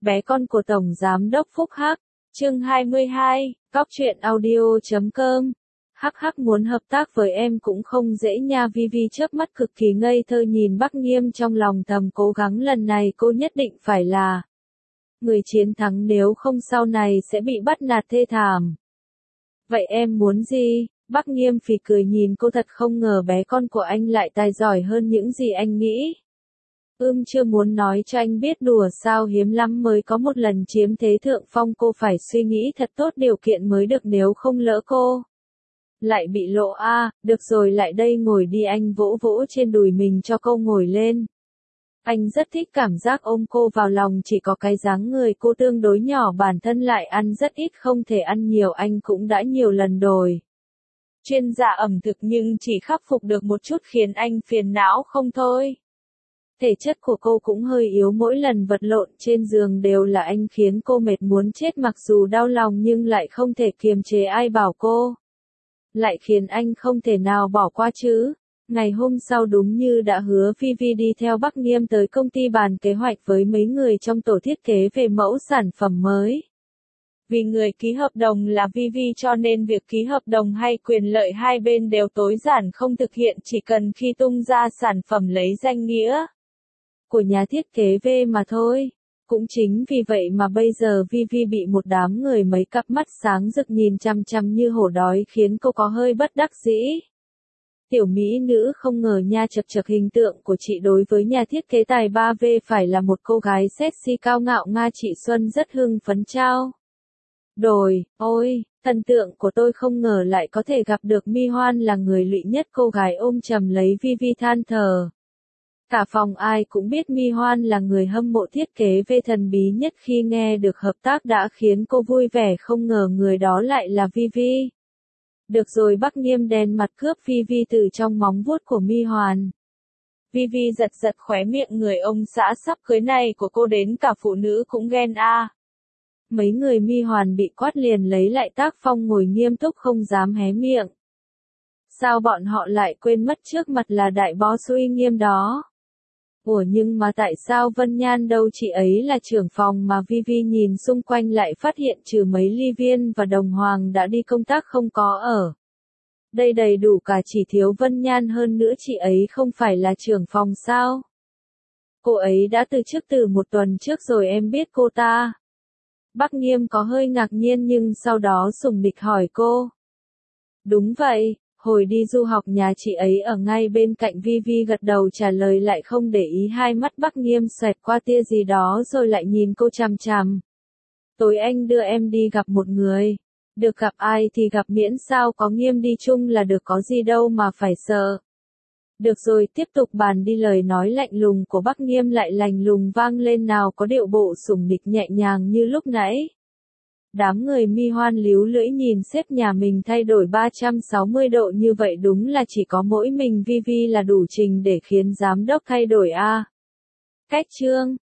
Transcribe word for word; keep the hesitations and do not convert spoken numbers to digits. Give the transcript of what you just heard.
Bé con của Tổng Giám đốc Phúc Hắc, chương hai mươi hai, Cóc truyện audio chấm com. Hắc Hắc muốn hợp tác với em cũng không dễ nha. Vivi chớp mắt cực kỳ ngây thơ nhìn Bắc Nghiêm, trong lòng thầm cố gắng lần này cô nhất định phải là người chiến thắng, nếu không sau này sẽ bị bắt nạt thê thảm. Vậy em muốn gì? Bắc Nghiêm phì cười nhìn cô, thật không ngờ bé con của anh lại tài giỏi hơn những gì anh nghĩ. Ưm chưa muốn nói cho anh biết đùa sao, hiếm lắm mới có một lần chiếm thế thượng phong, cô phải suy nghĩ thật tốt điều kiện mới được, nếu không lỡ cô lại bị lộ a. À, được rồi, lại đây ngồi đi. Anh vỗ vỗ trên đùi mình cho cô ngồi lên. Anh rất thích cảm giác ôm cô vào lòng, chỉ có cái dáng người cô tương đối nhỏ, bản thân lại ăn rất ít, không thể ăn nhiều. Anh cũng đã nhiều lần đổi chuyên gia ẩm thực nhưng chỉ khắc phục được một chút khiến anh phiền não không thôi. Thể chất của cô cũng hơi yếu, mỗi lần vật lộn trên giường đều là anh khiến cô mệt muốn chết, mặc dù đau lòng nhưng lại không thể kiềm chế, ai bảo cô lại khiến anh không thể nào bỏ qua chứ. Ngày hôm sau đúng như đã hứa, Vivi đi theo Bắc Nghiêm tới công ty bàn kế hoạch với mấy người trong tổ thiết kế về mẫu sản phẩm mới. Vì người ký hợp đồng là Vivi cho nên việc ký hợp đồng hay quyền lợi hai bên đều tối giản không thực hiện, chỉ cần khi tung ra sản phẩm lấy danh nghĩa của nhà thiết kế V mà thôi. Cũng chính vì vậy mà bây giờ Vivi bị một đám người mấy cặp mắt sáng rực nhìn chăm chăm như hổ đói, khiến cô có hơi bất đắc dĩ. Tiểu mỹ nữ không ngờ nha, chật chật hình tượng của chị đối với nhà thiết kế tài ba V phải là một cô gái sexy cao ngạo Nga. Chị Xuân rất hưng phấn trao đổi, ôi, thần tượng của tôi không ngờ lại có thể gặp được Mi Hoan là người lụy nhất. Cô gái ôm chầm lấy Vivi than thở. Cả phòng ai cũng biết Mi Hoan là người hâm mộ thiết kế V thần bí nhất, khi nghe được hợp tác đã khiến cô vui vẻ, không ngờ người đó lại là Vivi. Được rồi, Bắc Nghiêm đen mặt cướp Vivi từ trong móng vuốt của Mi Hoan. Vivi giật giật khóe miệng, người ông xã sắp cưới này của cô đến cả phụ nữ cũng ghen a. À. Mấy người Mi Hoan bị quát liền lấy lại tác phong, ngồi nghiêm túc không dám hé miệng. Sao bọn họ lại quên mất trước mặt là đại boss uy nghiêm đó? Ủa nhưng mà tại sao Vân Nhan đâu, chị ấy là trưởng phòng mà. Vivi nhìn xung quanh lại phát hiện trừ mấy Ly Viên và Đồng Hoàng đã đi công tác không có ở đây, đầy đủ cả, chỉ thiếu Vân Nhan, hơn nữa chị ấy không phải là trưởng phòng sao? Cô ấy đã từ chức từ một tuần trước rồi, em biết cô ta. Bắc Nghiêm có hơi ngạc nhiên nhưng sau đó sủng nịch hỏi cô. Đúng vậy. Hồi đi du học nhà chị ấy ở ngay bên cạnh. Vivi gật đầu trả lời, lại không để ý. Hai mắt Bắc Nghiêm xoẹt qua tia gì đó rồi lại nhìn cô chằm chằm. Tối anh đưa em đi gặp một người. Được, gặp ai thì gặp, miễn sao có Nghiêm đi chung là được, có gì đâu mà phải sợ. Được rồi, tiếp tục bàn đi. Lời nói lạnh lùng của Bắc Nghiêm lại lạnh lùng vang lên, nào có điệu bộ sủng nịch nhẹ nhàng như lúc nãy. Đám người Mi Hoan líu lưỡi nhìn sếp nhà mình thay đổi ba trăm sáu mươi độ như vậy, đúng là chỉ có mỗi mình Vivi là đủ trình để khiến giám đốc thay đổi a. À. Cách chương